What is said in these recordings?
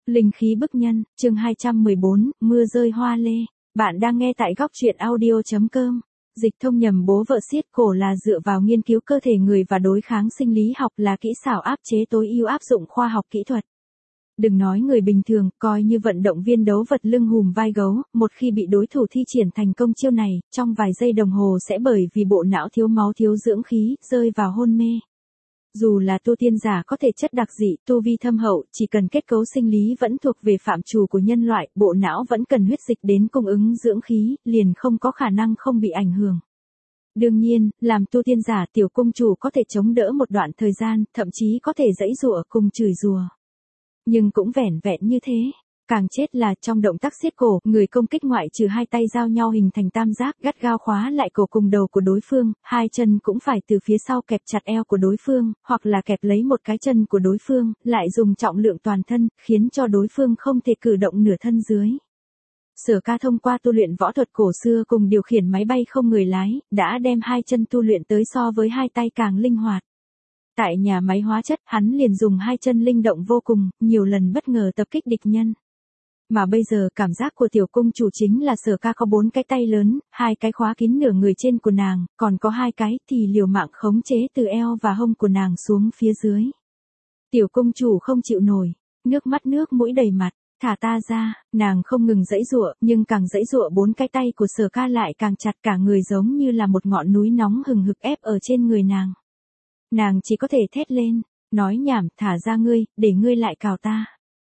Linh khí bức nhân, chương 214, mưa rơi hoa lê. Bạn đang nghe tại góc truyện audio.com. Dịch thông nhầm bố vợ xiết cổ là dựa vào nghiên cứu cơ thể người và đối kháng sinh lý học là kỹ xảo áp chế tối ưu áp dụng khoa học kỹ thuật. Đừng nói người bình thường, coi như vận động viên đấu vật lưng hùm vai gấu, một khi bị đối thủ thi triển thành công chiêu này, trong vài giây đồng hồ sẽ bởi vì bộ não thiếu máu thiếu dưỡng khí, rơi vào hôn mê. Dù là tu tiên giả có thể chất đặc dị, tu vi thâm hậu, chỉ cần kết cấu sinh lý vẫn thuộc về phạm trù của nhân loại, bộ não vẫn cần huyết dịch đến cung ứng dưỡng khí, liền không có khả năng không bị ảnh hưởng. Đương nhiên, làm tu tiên giả tiểu cung chủ có thể chống đỡ một đoạn thời gian, thậm chí có thể giãy giụa cùng chửi rủa. Nhưng cũng vẻn vẹn như thế. Càng chết là trong động tác siết cổ, người công kích ngoại trừ hai tay giao nhau hình thành tam giác gắt gao khóa lại cổ cùng đầu của đối phương, hai chân cũng phải từ phía sau kẹp chặt eo của đối phương, hoặc là kẹp lấy một cái chân của đối phương, lại dùng trọng lượng toàn thân, khiến cho đối phương không thể cử động nửa thân dưới. Sở Ca thông qua tu luyện võ thuật cổ xưa cùng điều khiển máy bay không người lái, đã đem hai chân tu luyện tới so với hai tay càng linh hoạt. Tại nhà máy hóa chất, hắn liền dùng hai chân linh động vô cùng, nhiều lần bất ngờ tập kích địch nhân. Mà bây giờ cảm giác của tiểu cung chủ chính là Sở Ca có 4 cái tay lớn, 2 cái khóa kín nửa người trên của nàng, còn có 2 cái thì liều mạng khống chế từ eo và hông của nàng xuống phía dưới. Tiểu cung chủ không chịu nổi, nước mũi đầy mặt, thả ta ra, nàng không ngừng giãy giụa, nhưng càng giãy giụa 4 cái tay của Sở Ca lại càng chặt, cả người giống như là một ngọn núi nóng hừng hực ép ở trên người nàng. Nàng chỉ có thể thét lên, nói nhảm, thả ra ngươi, để ngươi lại cào ta.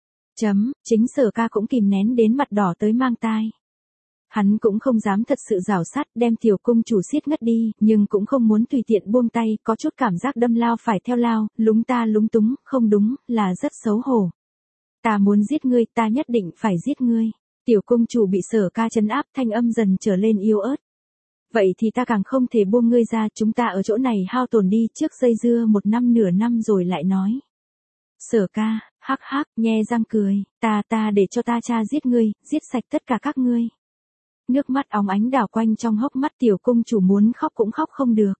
Chính Sở Ca cũng kìm nén đến mặt đỏ tới mang tai. Hắn cũng không dám thật sự giảo sát đem tiểu cung chủ siết ngất đi, nhưng cũng không muốn tùy tiện buông tay, có chút cảm giác đâm lao phải theo lao, lúng ta lúng túng, không đúng, là rất xấu hổ. Ta muốn giết ngươi, ta nhất định phải giết ngươi. Tiểu cung chủ bị Sở Ca trấn áp, thanh âm dần trở lên yếu ớt. Vậy thì ta càng không thể buông ngươi ra, chúng ta ở chỗ này hao tổn đi, trước dây dưa 1 năm nửa năm rồi lại nói. Sở Ca, hắc hắc, nhe răng cười, ta để cho ta cha giết ngươi, giết sạch tất cả các ngươi. Nước mắt óng ánh đảo quanh trong hốc mắt, tiểu cung chủ muốn khóc cũng khóc không được.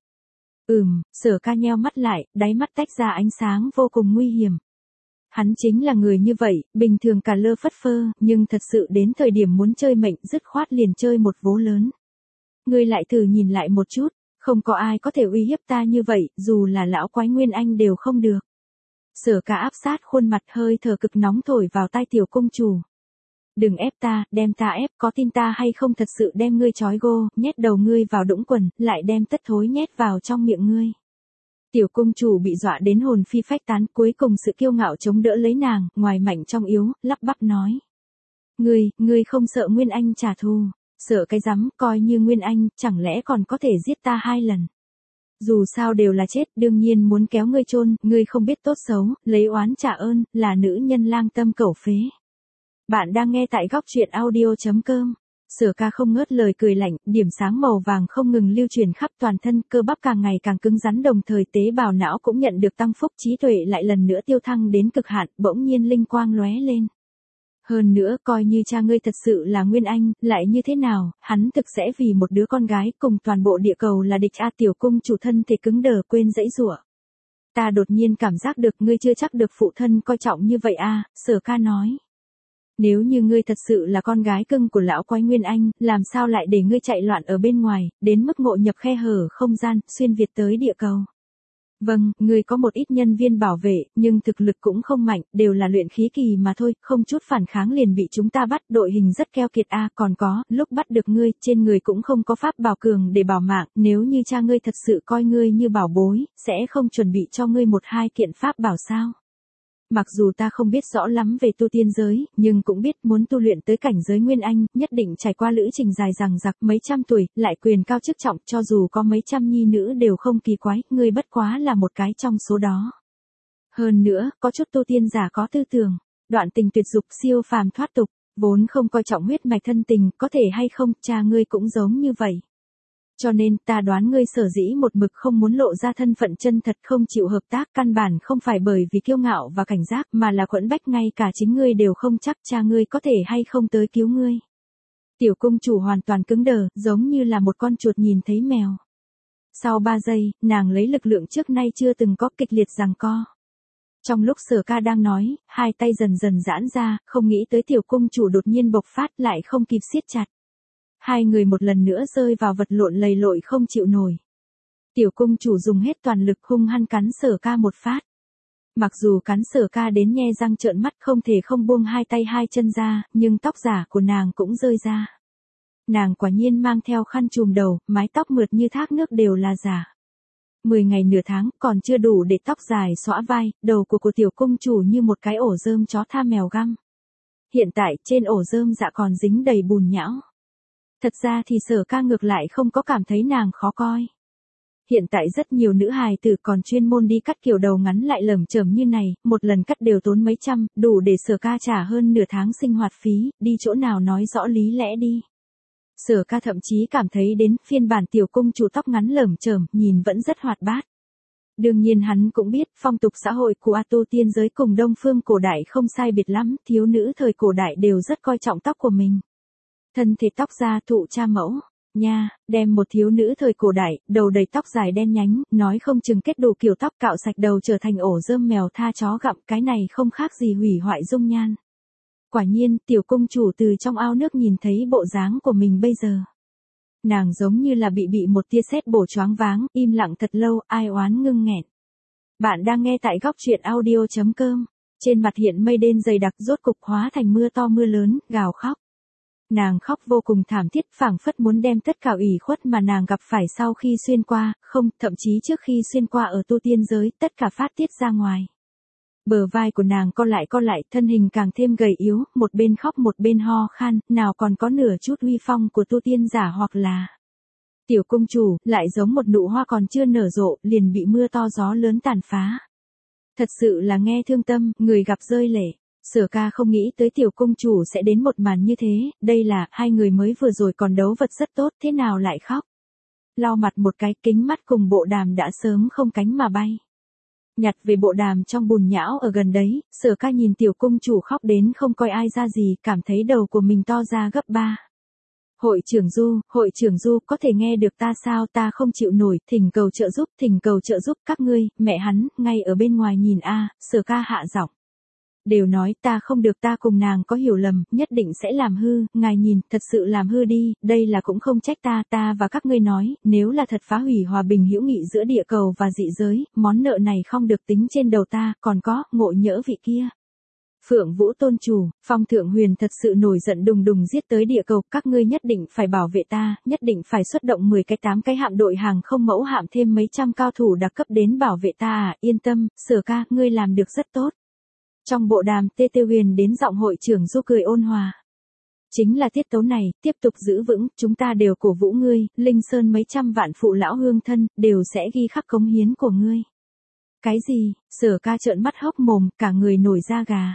Sở Ca nheo mắt lại, đáy mắt tách ra ánh sáng vô cùng nguy hiểm. Hắn chính là người như vậy, bình thường cả lơ phất phơ, nhưng thật sự đến thời điểm muốn chơi mệnh, dứt khoát liền chơi một vố lớn. Ngươi lại thử nhìn lại một chút, không có ai có thể uy hiếp ta như vậy, dù là lão quái Nguyên Anh đều không được. Sở Ca áp sát khuôn mặt, hơi thở cực nóng thổi vào tai tiểu cung chủ. Đừng ép ta, đem ta ép, có tin ta hay không thật sự đem ngươi trói gô, nhét đầu ngươi vào đũng quần, lại đem tất thối nhét vào trong miệng ngươi. Tiểu cung chủ bị dọa đến hồn phi phách tán, cuối cùng sự kiêu ngạo chống đỡ lấy nàng, ngoài mạnh trong yếu, lắp bắp nói. Ngươi không sợ Nguyên Anh trả thù, sợ cái rắm, coi như Nguyên Anh, chẳng lẽ còn có thể giết ta 2 lần. Dù sao đều là chết, đương nhiên muốn kéo ngươi chôn, ngươi không biết tốt xấu, lấy oán trả ơn, là nữ nhân lang tâm cẩu phế. Bạn đang nghe tại góc truyện audio.com. Sở Ca không ngớt lời cười lạnh, điểm sáng màu vàng không ngừng lưu truyền khắp toàn thân, cơ bắp càng ngày càng cứng rắn, đồng thời tế bào não cũng nhận được tăng phúc, trí tuệ lại lần nữa tiêu thăng đến cực hạn, bỗng nhiên linh quang lóe lên. Hơn nữa, coi như cha ngươi thật sự là Nguyên Anh, lại như thế nào, hắn thực sẽ vì một đứa con gái cùng toàn bộ địa cầu là địch a. Tiểu cung chủ thân thể cứng đờ, quên giãy giụa. Ta đột nhiên cảm giác được ngươi chưa chắc được phụ thân coi trọng như vậy a. Sở Ca nói. Nếu như ngươi thật sự là con gái cưng của lão quái Nguyên Anh, làm sao lại để ngươi chạy loạn ở bên ngoài, đến mức ngộ nhập khe hở không gian, xuyên việt tới địa cầu. Vâng, ngươi có một ít nhân viên bảo vệ, nhưng thực lực cũng không mạnh, đều là luyện khí kỳ mà thôi, không chút phản kháng liền bị chúng ta bắt, đội hình rất keo kiệt a. Còn có, lúc bắt được ngươi, trên người cũng không có pháp bảo cường để bảo mạng, nếu như cha ngươi thật sự coi ngươi như bảo bối, sẽ không chuẩn bị cho ngươi 1-2 kiện pháp bảo sao. Mặc dù ta không biết rõ lắm về tu tiên giới, nhưng cũng biết muốn tu luyện tới cảnh giới Nguyên Anh, nhất định trải qua lữ trình dài dằng dặc, mấy trăm tuổi, lại quyền cao chức trọng, cho dù có mấy trăm nhi nữ đều không kỳ quái, ngươi bất quá là một cái trong số đó. Hơn nữa, có chút tu tiên giả có tư tưởng, đoạn tình tuyệt dục, siêu phàm thoát tục, vốn không coi trọng huyết mạch thân tình, có thể hay không, cha ngươi cũng giống như vậy. Cho nên, ta đoán ngươi sở dĩ một mực không muốn lộ ra thân phận chân thật, không chịu hợp tác, căn bản không phải bởi vì kiêu ngạo và cảnh giác, mà là quẫn bách, ngay cả chính ngươi đều không chắc cha ngươi có thể hay không tới cứu ngươi. Tiểu cung chủ hoàn toàn cứng đờ, giống như là một con chuột nhìn thấy mèo. Sau 3 giây, nàng lấy lực lượng trước nay chưa từng có, kịch liệt giằng co. Trong lúc Sở Ca đang nói, hai tay dần dần giãn ra, không nghĩ tới tiểu cung chủ đột nhiên bộc phát lại không kịp siết chặt. Hai người một lần nữa rơi vào vật lộn lầy lội không chịu nổi. Tiểu cung chủ dùng hết toàn lực hung hăng cắn Sở Ca một phát. Mặc dù cắn Sở Ca đến nhe răng trợn mắt không thể không buông hai tay hai chân ra, nhưng tóc giả của nàng cũng rơi ra. Nàng quả nhiên mang theo khăn trùm đầu, mái tóc mượt như thác nước đều là giả. 10 ngày nửa tháng còn chưa đủ để tóc dài xõa vai, đầu của tiểu cung chủ như một cái ổ rơm chó tha mèo găm. Hiện tại trên ổ rơm dạ còn dính đầy bùn nhão. Thật ra thì Sở Ca ngược lại không có cảm thấy nàng khó coi. Hiện tại rất nhiều nữ hài tử còn chuyên môn đi cắt kiểu đầu ngắn lại lởm chởm như này, một lần cắt đều tốn mấy trăm, đủ để Sở Ca trả hơn nửa tháng sinh hoạt phí, đi chỗ nào nói rõ lý lẽ đi. Sở Ca thậm chí cảm thấy đến phiên bản tiểu cung chủ tóc ngắn lởm chởm, nhìn vẫn rất hoạt bát. Đương nhiên hắn cũng biết, phong tục xã hội của tu tiên giới cùng Đông phương cổ đại không sai biệt lắm, thiếu nữ thời cổ đại đều rất coi trọng tóc của mình. Thân thể tóc gia thụ cha mẫu, nha, đem một thiếu nữ thời cổ đại, đầu đầy tóc dài đen nhánh, nói không chừng kết đủ kiểu tóc cạo sạch đầu trở thành ổ rơm mèo tha chó gặm, cái này không khác gì hủy hoại dung nhan. Quả nhiên, tiểu cung chủ từ trong ao nước nhìn thấy bộ dáng của mình bây giờ. Nàng giống như là bị một tia sét bổ choáng váng, im lặng thật lâu, ai oán ngưng nghẹn. Bạn đang nghe tại góc truyện audio.com. Trên mặt hiện mây đen dày đặc rốt cục hóa thành mưa to mưa lớn, gào khóc. Nàng khóc vô cùng thảm thiết, phảng phất muốn đem tất cả ủy khuất mà nàng gặp phải sau khi xuyên qua, không, thậm chí trước khi xuyên qua ở tu tiên giới, tất cả phát tiết ra ngoài. Bờ vai của nàng co lại, thân hình càng thêm gầy yếu, một bên khóc một bên ho khan, nào còn có nửa chút uy phong của tu tiên giả hoặc là tiểu cung chủ, lại giống một nụ hoa còn chưa nở rộ, liền bị mưa to gió lớn tàn phá. Thật sự là nghe thương tâm, người gặp rơi lệ. Sở Ca không nghĩ tới tiểu cung chủ sẽ đến một màn như thế, đây là, hai người mới vừa rồi còn đấu vật rất tốt, thế nào lại khóc. Lau mặt một cái, kính mắt cùng bộ đàm đã sớm không cánh mà bay. Nhặt về bộ đàm trong bùn nhão ở gần đấy, Sở Ca nhìn tiểu cung chủ khóc đến không coi ai ra gì, cảm thấy đầu của mình to ra gấp 3. Hội trưởng Du, có thể nghe được ta sao, ta không chịu nổi, thỉnh cầu trợ giúp các ngươi, mẹ hắn, ngay ở bên ngoài nhìn a. Sở Ca hạ giọng. Đều nói ta không được, ta cùng nàng có hiểu lầm, nhất định sẽ làm hư, ngài nhìn, thật sự làm hư đi, đây là cũng không trách ta và các ngươi nói, nếu là thật phá hủy hòa bình hữu nghị giữa địa cầu và dị giới, món nợ này không được tính trên đầu ta, còn có, ngộ nhỡ vị kia. Phượng Vũ tôn chủ, Phong Thượng Huyền thật sự nổi giận đùng đùng giết tới địa cầu, các ngươi nhất định phải bảo vệ ta, nhất định phải xuất động 8 cái hạm đội hàng không mẫu hạm thêm mấy trăm cao thủ đặc cấp đến bảo vệ ta à, yên tâm, Sở Ca, ngươi làm được rất tốt. Trong bộ đàm Tê Huyền đến giọng hội trưởng Du cười ôn hòa. Chính là tiết tấu này, tiếp tục giữ vững, chúng ta đều cổ vũ ngươi, Linh Sơn mấy trăm vạn phụ lão hương thân, đều sẽ ghi khắc cống hiến của ngươi. Cái gì, Sở Ca trợn mắt hốc mồm, cả người nổi da gà.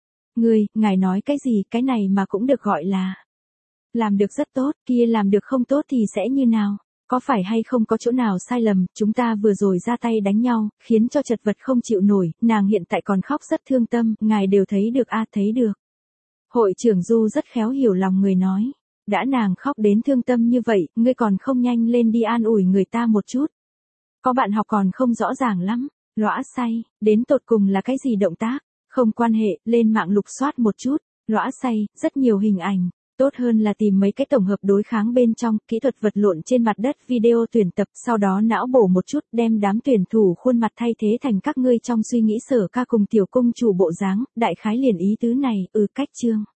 Ngài nói cái gì, cái này mà cũng được gọi là làm được rất tốt, kia làm được không tốt thì sẽ như nào? Có phải hay không có chỗ nào sai lầm, chúng ta vừa rồi ra tay đánh nhau, khiến cho chật vật không chịu nổi, nàng hiện tại còn khóc rất thương tâm, ngài đều thấy được a, thấy được. Hội trưởng Du rất khéo hiểu lòng người nói, đã nàng khóc đến thương tâm như vậy, ngươi còn không nhanh lên đi an ủi người ta một chút. Có bạn học còn không rõ ràng lắm, lõa say, đến tột cùng là cái gì động tác, không quan hệ, lên mạng lục soát một chút, lõa say, rất nhiều hình ảnh. Tốt hơn là tìm mấy cái tổng hợp đối kháng bên trong, kỹ thuật vật lộn trên mặt đất video tuyển tập, sau đó não bổ một chút, đem đám tuyển thủ khuôn mặt thay thế thành các ngươi trong suy nghĩ Sở Ca cùng tiểu cung chủ bộ dáng, đại khái liền ý tứ này, cách chương.